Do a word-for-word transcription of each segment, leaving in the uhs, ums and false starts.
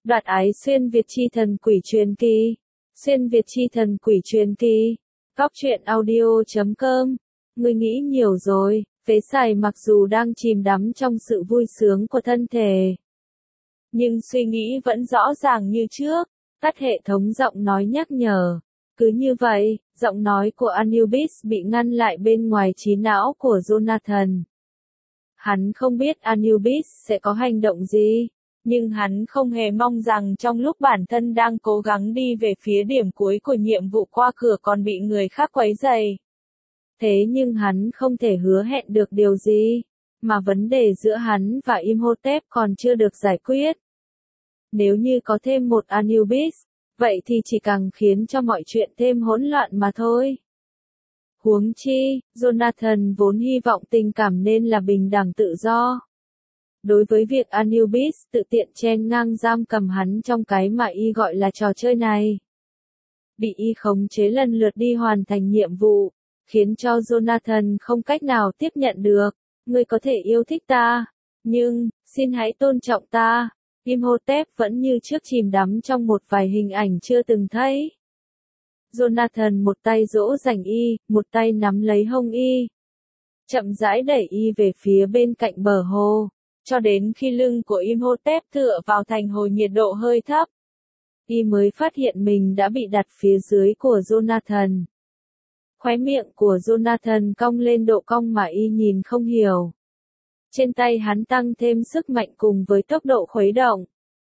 Đoạt ái xuyên Việt chi thần quỷ truyền kỳ. Xuyên Việt chi thần quỷ truyền kỳ. Góc truyện audio chấm com. Ngươi nghĩ nhiều rồi, phế sài mặc dù đang chìm đắm trong sự vui sướng của thân thể, nhưng suy nghĩ vẫn rõ ràng như trước. Tắt hệ thống giọng nói nhắc nhở. Cứ như vậy, giọng nói của Anubis bị ngăn lại bên ngoài trí não của Jonathan. Hắn không biết Anubis sẽ có hành động gì, nhưng hắn không hề mong rằng trong lúc bản thân đang cố gắng đi về phía điểm cuối của nhiệm vụ qua cửa còn bị người khác quấy rầy. Thế nhưng hắn không thể hứa hẹn được điều gì, mà vấn đề giữa hắn và Imhotep còn chưa được giải quyết. Nếu như có thêm một Anubis, vậy thì chỉ càng khiến cho mọi chuyện thêm hỗn loạn mà thôi. Huống chi, Jonathan vốn hy vọng tình cảm nên là bình đẳng tự do. Đối với việc Anubis tự tiện chen ngang giam cầm hắn trong cái mà y gọi là trò chơi này, bị y khống chế lần lượt đi hoàn thành nhiệm vụ, khiến cho Jonathan không cách nào tiếp nhận được. Ngươi có thể yêu thích ta, nhưng, xin hãy tôn trọng ta. Imhotep vẫn như trước chìm đắm trong một vài hình ảnh chưa từng thấy. Jonathan một tay dỗ dành y, một tay nắm lấy hông y, chậm rãi đẩy y về phía bên cạnh bờ hồ, cho đến khi lưng của Imhotep tựa vào thành hồ nhiệt độ hơi thấp, y mới phát hiện mình đã bị đặt phía dưới của Jonathan. Khóe miệng của Jonathan cong lên độ cong mà y nhìn không hiểu. Trên tay hắn tăng thêm sức mạnh cùng với tốc độ khuấy động.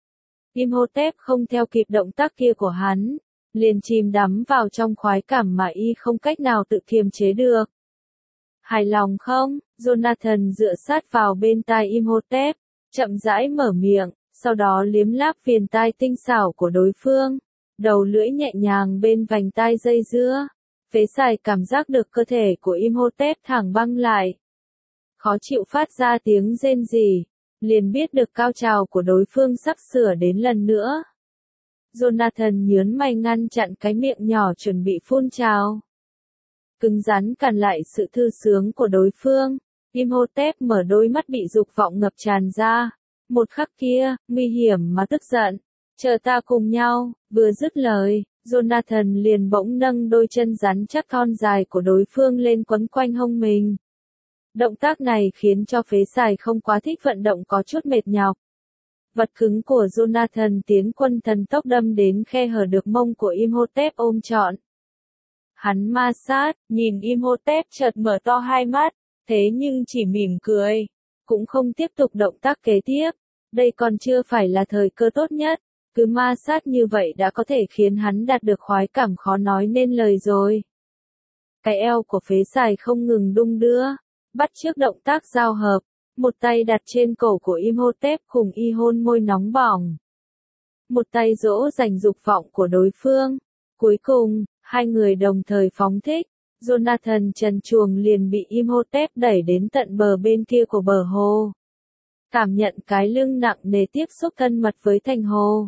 Imhotep không theo kịp động tác kia của hắn, liền chìm đắm vào trong khoái cảm mà y không cách nào tự kiềm chế được. Hài lòng không? Jonathan dựa sát vào bên tai Imhotep, chậm rãi mở miệng, sau đó liếm láp viền tai tinh xảo của đối phương, đầu lưỡi nhẹ nhàng bên vành tai dây dưa. Phế sài cảm giác được cơ thể của Imhotep thẳng băng lại, khó chịu phát ra tiếng rên rỉ, liền biết được cao trào của đối phương sắp sửa đến lần nữa. Jonathan nhớn mày ngăn chặn cái miệng nhỏ chuẩn bị phun trào, cứng rắn cản lại sự thư sướng của đối phương. Imhotep mở đôi mắt bị dục vọng ngập tràn ra. Một khắc kia, nguy hiểm mà tức giận. Chờ ta cùng nhau. Vừa dứt lời, Jonathan liền bỗng nâng đôi chân rắn chắc thon dài của đối phương lên quấn quanh hông mình. Động tác này khiến cho phế sài không quá thích vận động có chút mệt nhọc. Vật cứng của Jonathan tiến quân thần tốc đâm đến khe hở được mông của Imhotep ôm trọn. Hắn ma sát, nhìn Imhotep chợt mở to hai mắt, thế nhưng chỉ mỉm cười, cũng không tiếp tục động tác kế tiếp. Đây còn chưa phải là thời cơ tốt nhất, cứ ma sát như vậy đã có thể khiến hắn đạt được khoái cảm khó nói nên lời rồi. Cái eo của phế sài không ngừng đung đưa, bắt chước động tác giao hợp, một tay đặt trên cổ của Imhotep cùng y hôn môi nóng bỏng. Một tay dỗ dành dục vọng của đối phương. Cuối cùng, hai người đồng thời phóng thích. Jonathan trần truồng liền bị Imhotep đẩy đến tận bờ bên kia của bờ hồ. Cảm nhận cái lưng nặng nề tiếp xúc thân mật với thành hồ.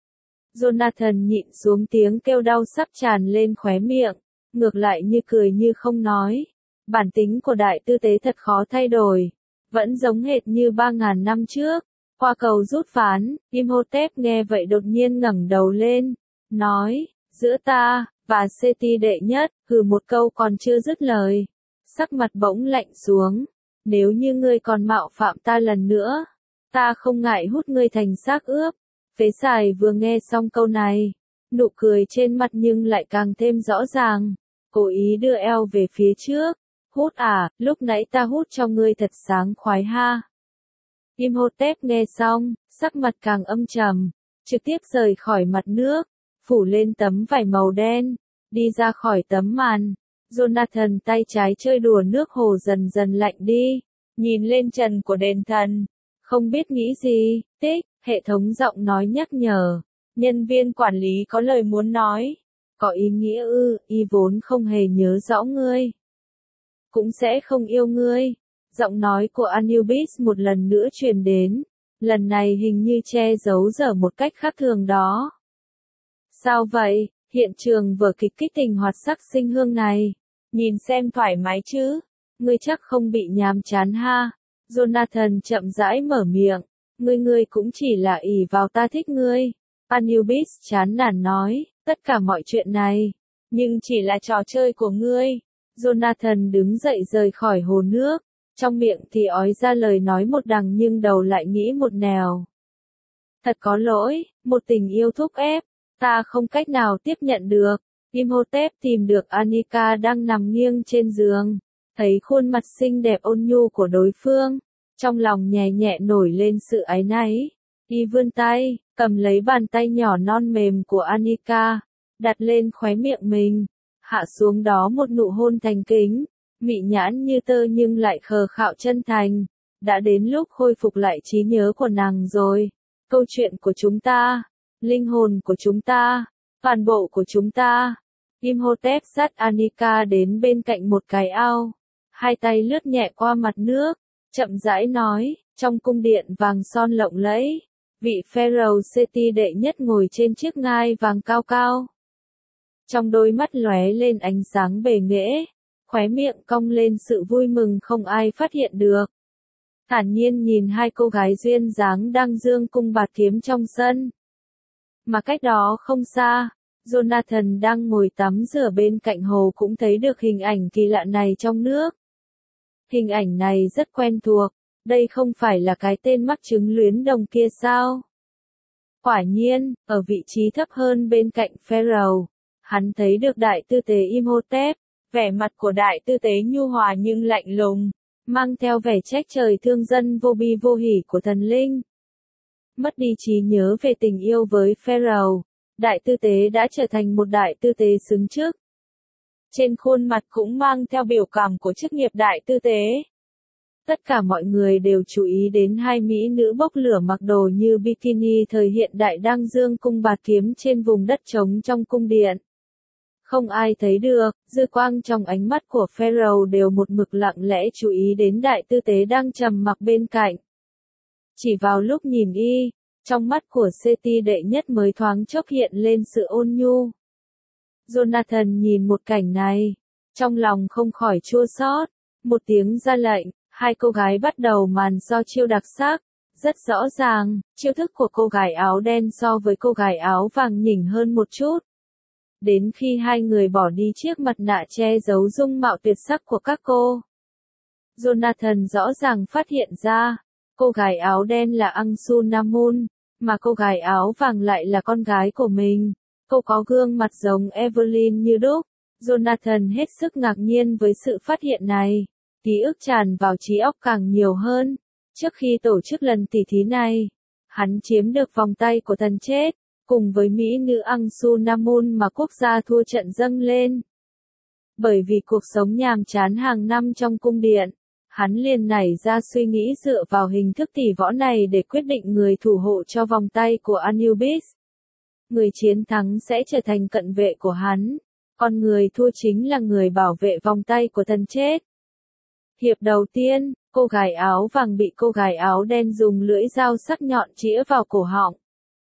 Jonathan nhịn xuống tiếng kêu đau sắp tràn lên khóe miệng, ngược lại như cười như không nói. Bản tính của đại tư tế thật khó thay đổi, vẫn giống hệt như ba ngàn năm trước. Qua cầu rút ván, Imhotep nghe vậy đột nhiên ngẩng đầu lên, nói, giữa ta và Seti đệ nhất, hừ một câu còn chưa dứt lời, sắc mặt bỗng lạnh xuống. Nếu như ngươi còn mạo phạm ta lần nữa, ta không ngại hút ngươi thành xác ướp. Phế sài vừa nghe xong câu này, nụ cười trên mặt nhưng lại càng thêm rõ ràng, cố ý đưa eo về phía trước. Hút à, lúc nãy ta hút cho ngươi thật sáng khoái ha. Imhotep nghe xong, sắc mặt càng âm trầm, trực tiếp rời khỏi mặt nước, phủ lên tấm vải màu đen, đi ra khỏi tấm màn. Jonathan tay trái chơi đùa nước hồ dần dần lạnh đi, nhìn lên trần của đền thần, không biết nghĩ gì. Tích, hệ thống giọng nói nhắc nhở, nhân viên quản lý có lời muốn nói. Có ý nghĩa ư, y vốn không hề nhớ rõ ngươi, cũng sẽ không yêu ngươi. Giọng nói của Anubis một lần nữa truyền đến, lần này hình như che giấu dở một cách khác thường đó. Sao vậy, hiện trường vở kịch kích tình hoạt sắc sinh hương này, nhìn xem thoải mái chứ, ngươi chắc không bị nhàm chán ha. Jonathan chậm rãi mở miệng, ngươi ngươi cũng chỉ là ỷ vào ta thích ngươi, Anubis chán nản nói, tất cả mọi chuyện này, nhưng chỉ là trò chơi của ngươi. Jonathan đứng dậy rời khỏi hồ nước, trong miệng thì ói ra lời nói một đằng nhưng đầu lại nghĩ một nẻo. Thật có lỗi, một tình yêu thúc ép, ta không cách nào tiếp nhận được. Imhotep tìm được Anika đang nằm nghiêng trên giường, thấy khuôn mặt xinh đẹp ôn nhu của đối phương, trong lòng nhẹ nhẹ nổi lên sự áy náy. Y vươn tay, cầm lấy bàn tay nhỏ non mềm của Anika, đặt lên khóe miệng mình, hạ xuống đó một nụ hôn thành kính, mị nhãn như tơ nhưng lại khờ khạo chân thành. Đã đến lúc khôi phục lại trí nhớ của nàng rồi. Câu chuyện của chúng ta, linh hồn của chúng ta, toàn bộ của chúng ta. Imhotep dắt Anika đến bên cạnh một cái ao, hai tay lướt nhẹ qua mặt nước, chậm rãi nói, trong cung điện vàng son lộng lẫy, vị Pharaoh Seti đệ nhất ngồi trên chiếc ngai vàng cao cao. Trong đôi mắt lóe lên ánh sáng bề nghệ, khóe miệng cong lên sự vui mừng không ai phát hiện được. Thản nhiên nhìn hai cô gái duyên dáng đang dương cung bạt kiếm trong sân. Mà cách đó không xa, Jonathan đang ngồi tắm rửa bên cạnh hồ cũng thấy được hình ảnh kỳ lạ này trong nước. Hình ảnh này rất quen thuộc, đây không phải là cái tên mắc chứng luyến đồng kia sao? Quả nhiên, ở vị trí thấp hơn bên cạnh Pharaoh, hắn thấy được đại tư tế Imhotep, vẻ mặt của đại tư tế nhu hòa nhưng lạnh lùng, mang theo vẻ trách trời thương dân vô bi vô hỉ của thần linh. Mất đi trí nhớ về tình yêu với Pharaoh, đại tư tế đã trở thành một đại tư tế xứng chức. Trên khuôn mặt cũng mang theo biểu cảm của chức nghiệp đại tư tế. Tất cả mọi người đều chú ý đến hai mỹ nữ bốc lửa mặc đồ như bikini thời hiện đại đang dương cung bạt kiếm trên vùng đất trống trong cung điện. Không ai thấy được, dư quang trong ánh mắt của Pharaoh đều một mực lặng lẽ chú ý đến đại tư tế đang trầm mặc bên cạnh. Chỉ vào lúc nhìn y, trong mắt của Seti đệ nhất mới thoáng chốc hiện lên sự ôn nhu. Jonathan nhìn một cảnh này, trong lòng không khỏi chua xót, một tiếng ra lệnh, hai cô gái bắt đầu màn so chiêu đặc sắc. Rất rõ ràng, chiêu thức của cô gái áo đen so với cô gái áo vàng nhỉnh hơn một chút. Đến khi hai người bỏ đi chiếc mặt nạ che giấu dung mạo tuyệt sắc của các cô, Jonathan rõ ràng phát hiện ra, cô gái áo đen là Anck-su-namun, mà cô gái áo vàng lại là con gái của mình. Cô có gương mặt giống Evelyn như đúc. Jonathan hết sức ngạc nhiên với sự phát hiện này. Ký ức tràn vào trí óc càng nhiều hơn. Trước khi tổ chức lần tỉ thí này, hắn chiếm được vòng tay của thần chết, cùng với mỹ nữ Anck-su-namun mà quốc gia thua trận dâng lên. Bởi vì cuộc sống nhàm chán hàng năm trong cung điện, hắn liền nảy ra suy nghĩ dựa vào hình thức tỷ võ này để quyết định người thủ hộ cho vòng tay của Anubis. Người chiến thắng sẽ trở thành cận vệ của hắn, còn người thua chính là người bảo vệ vòng tay của thần chết. Hiệp đầu tiên, cô gái áo vàng bị cô gái áo đen dùng lưỡi dao sắc nhọn chĩa vào cổ họng.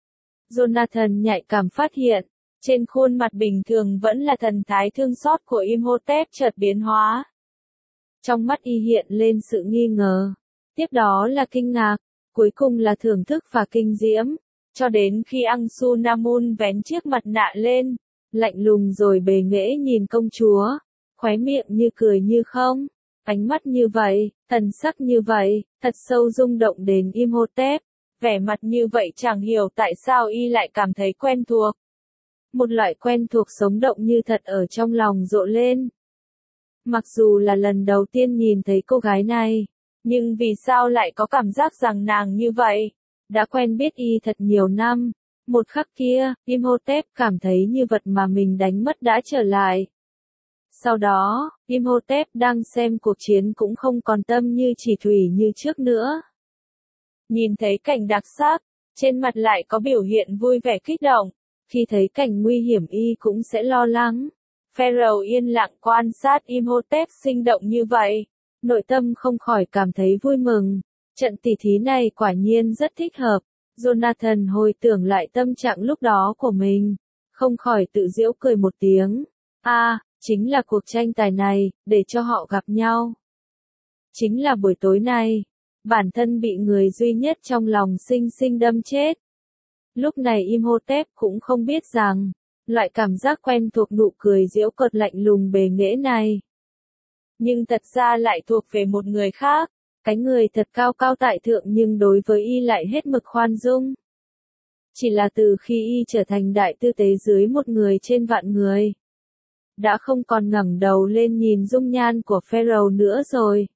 Jonathan nhạy cảm phát hiện, trên khuôn mặt bình thường vẫn là thần thái thương xót của Imhotep chợt biến hóa. Trong mắt y hiện lên sự nghi ngờ, tiếp đó là kinh ngạc, cuối cùng là thưởng thức và kinh diễm, cho đến khi Anck-su-namun vén chiếc mặt nạ lên, lạnh lùng rồi bề nghệ nhìn công chúa, khóe miệng như cười như không, ánh mắt như vậy, thần sắc như vậy, thật sâu rung động đến Imhotep, vẻ mặt như vậy chẳng hiểu tại sao y lại cảm thấy quen thuộc. Một loại quen thuộc sống động như thật ở trong lòng rộ lên. Mặc dù là lần đầu tiên nhìn thấy cô gái này, nhưng vì sao lại có cảm giác rằng nàng như vậy? Đã quen biết y thật nhiều năm, một khắc kia, Imhotep cảm thấy như vật mà mình đánh mất đã trở lại. Sau đó, Imhotep đang xem cuộc chiến cũng không còn tâm như chỉ thủy như trước nữa. Nhìn thấy cảnh đặc sắc, trên mặt lại có biểu hiện vui vẻ kích động, khi thấy cảnh nguy hiểm y cũng sẽ lo lắng. Pharaoh yên lặng quan sát Imhotep sinh động như vậy, nội tâm không khỏi cảm thấy vui mừng. Trận tỉ thí này quả nhiên rất thích hợp. Jonathan hồi tưởng lại tâm trạng lúc đó của mình, không khỏi tự giễu cười một tiếng. A, à, chính là cuộc tranh tài này, để cho họ gặp nhau. Chính là buổi tối này, bản thân bị người duy nhất trong lòng xinh xinh đâm chết. Lúc này Imhotep cũng không biết rằng, loại cảm giác quen thuộc nụ cười giễu cợt lạnh lùng bề nghễ này. Nhưng thật ra lại thuộc về một người khác, cái người thật cao cao tại thượng nhưng đối với y lại hết mực khoan dung. Chỉ là từ khi y trở thành đại tư tế dưới một người trên vạn người, đã không còn ngẩng đầu lên nhìn dung nhan của Pharaoh nữa rồi.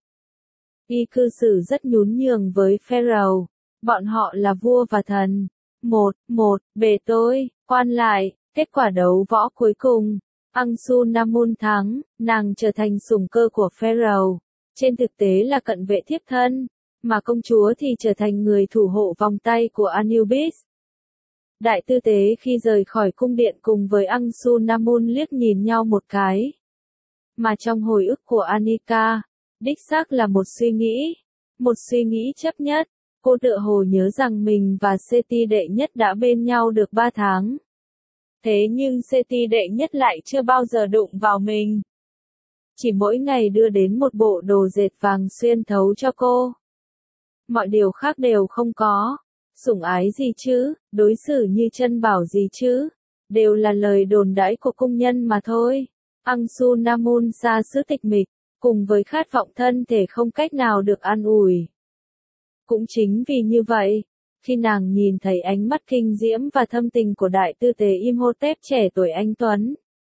Y cư xử rất nhún nhường với Pharaoh, bọn họ là vua và thần. Một, một, bề tôi, quan lại, kết quả đấu võ cuối cùng, Anck-su-namun thắng, nàng trở thành sủng cơ của Pharaoh, trên thực tế là cận vệ thiếp thân, mà công chúa thì trở thành người thủ hộ vòng tay của Anubis. Đại tư tế khi rời khỏi cung điện cùng với Anck-su-namun liếc nhìn nhau một cái. Mà trong hồi ức của Anika, đích xác là một suy nghĩ, một suy nghĩ chấp nhất. Cô tựa hồ nhớ rằng mình và Seti đệ nhất đã bên nhau được ba tháng. Thế nhưng Seti đệ nhất lại chưa bao giờ đụng vào mình. Chỉ mỗi ngày đưa đến một bộ đồ dệt vàng xuyên thấu cho cô. Mọi điều khác đều không có. Sủng ái gì chứ, đối xử như chân bảo gì chứ, đều là lời đồn đãi của cung nhân mà thôi. Anck-su-namun xa xứ tịch mịch, cùng với khát vọng thân thể không cách nào được an ủi. Cũng chính vì như vậy, khi nàng nhìn thấy ánh mắt kinh diễm và thâm tình của đại tư tế Imhotep trẻ tuổi anh tuấn,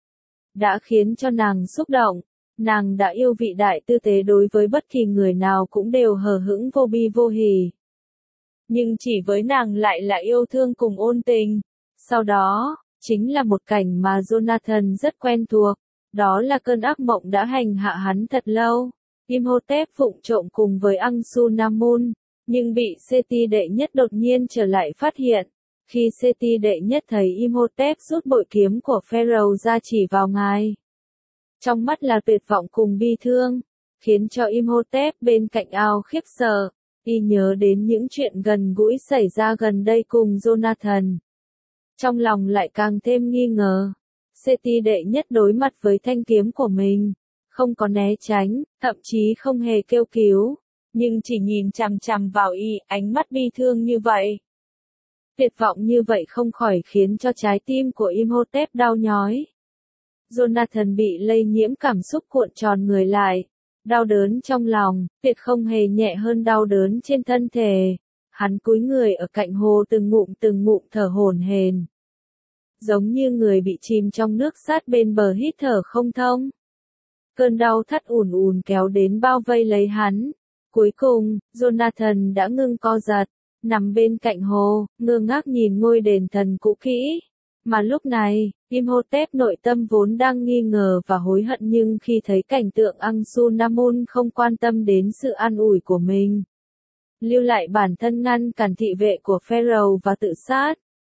đã khiến cho nàng xúc động, nàng đã yêu vị đại tư tế đối với bất kỳ người nào cũng đều hờ hững vô bi vô hỉ. Nhưng chỉ với nàng lại là yêu thương cùng ôn tình. Sau đó, chính là một cảnh mà Jonathan rất quen thuộc, đó là cơn ác mộng đã hành hạ hắn thật lâu. Imhotep vụng trộm cùng với Anck-su-namun, nhưng bị Seti đệ nhất đột nhiên trở lại phát hiện. Khi Seti đệ nhất thấy Imhotep rút bội kiếm của Pharaoh ra chỉ vào ngài, trong mắt là tuyệt vọng cùng bi thương, khiến cho Imhotep bên cạnh ao khiếp sợ. Y nhớ đến những chuyện gần gũi xảy ra gần đây cùng Jonathan. Trong lòng lại càng thêm nghi ngờ. Seti đệ nhất đối mặt với thanh kiếm của mình, không có né tránh, thậm chí không hề kêu cứu, nhưng chỉ nhìn chằm chằm vào y, ánh mắt bi thương như vậy. Tuyệt vọng như vậy không khỏi khiến cho trái tim của Imhotep đau nhói. Jonathan bị lây nhiễm cảm xúc cuộn tròn người lại. Đau đớn trong lòng, tuyệt không hề nhẹ hơn đau đớn trên thân thể. Hắn cúi người ở cạnh hồ từng ngụm từng ngụm thở hổn hển, giống như người bị chìm trong nước sát bên bờ hít thở không thông. Cơn đau thắt ùn ùn kéo đến bao vây lấy hắn. Cuối cùng, Jonathan đã ngưng co giật, nằm bên cạnh hồ, ngơ ngác nhìn ngôi đền thần cũ kỹ. Mà lúc này, Imhotep nội tâm vốn đang nghi ngờ và hối hận, nhưng khi thấy cảnh tượng Anck-su-namun không quan tâm đến sự an ủi của mình, lưu lại bản thân ngăn cản thị vệ của Pharaoh và tự sát,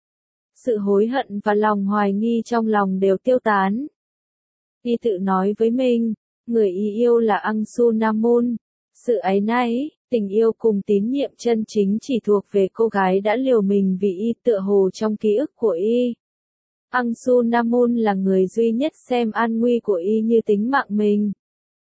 sự hối hận và lòng hoài nghi trong lòng đều tiêu tán. Y tự nói với mình, người y yêu là Anck-su-namun. Sự áy náy, tình yêu cùng tín nhiệm chân chính chỉ thuộc về cô gái đã liều mình vì y, tựa hồ trong ký ức của y. Anck-su-namun là người duy nhất xem an nguy của y như tính mạng mình.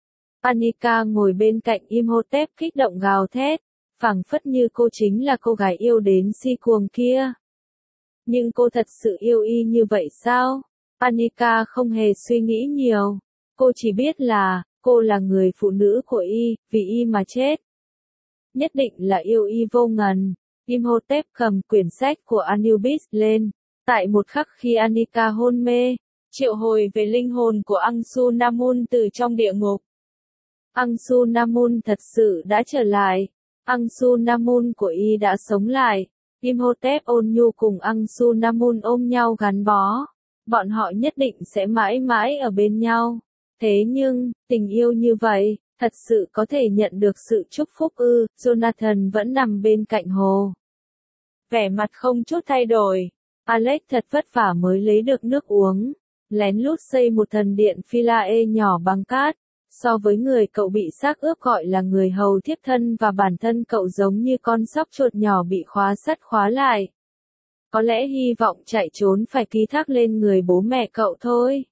Anika ngồi bên cạnh Imhotep kích động gào thét, phảng phất như cô chính là cô gái yêu đến si cuồng kia. Nhưng cô thật sự yêu y như vậy sao? Anika không hề suy nghĩ nhiều. Cô chỉ biết là, cô là người phụ nữ của y, vì y mà chết. Nhất định là yêu y vô ngần. Imhotep cầm quyển sách của Anubis lên. Tại một khắc khi Anika hôn mê, triệu hồi về linh hồn của Anck-su-namun từ trong địa ngục. Anck-su-namun thật sự đã trở lại. Anck-su-namun của y đã sống lại. Imhotep ôn nhu cùng Anck-su-namun ôm nhau gắn bó. Bọn họ nhất định sẽ mãi mãi ở bên nhau. Thế nhưng, tình yêu như vậy, thật sự có thể nhận được sự chúc phúc ư? Jonathan vẫn nằm bên cạnh hồ, vẻ mặt không chút thay đổi. Alex thật vất vả mới lấy được nước uống, lén lút xây một thần điện Philae nhỏ bằng cát. So với người cậu bị xác ướp gọi là người hầu thiếp thân và bản thân cậu giống như con sóc chuột nhỏ bị khóa sắt khóa lại. Có lẽ hy vọng chạy trốn phải ký thác lên người bố mẹ cậu thôi.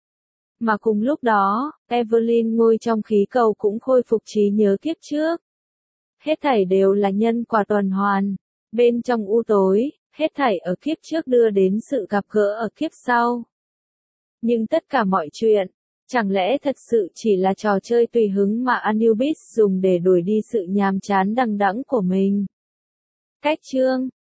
Mà cùng lúc đó, Evelyn ngồi trong khí cầu cũng khôi phục trí nhớ kiếp trước. Hết thảy đều là nhân quả tuần hoàn. Bên trong u tối, Hết thảy ở kiếp trước đưa đến sự gặp gỡ ở kiếp sau. Nhưng tất cả mọi chuyện, chẳng lẽ thật sự chỉ là trò chơi tùy hứng mà Anubis dùng để đuổi đi sự nhàm chán đằng đẵng của mình? Cách chương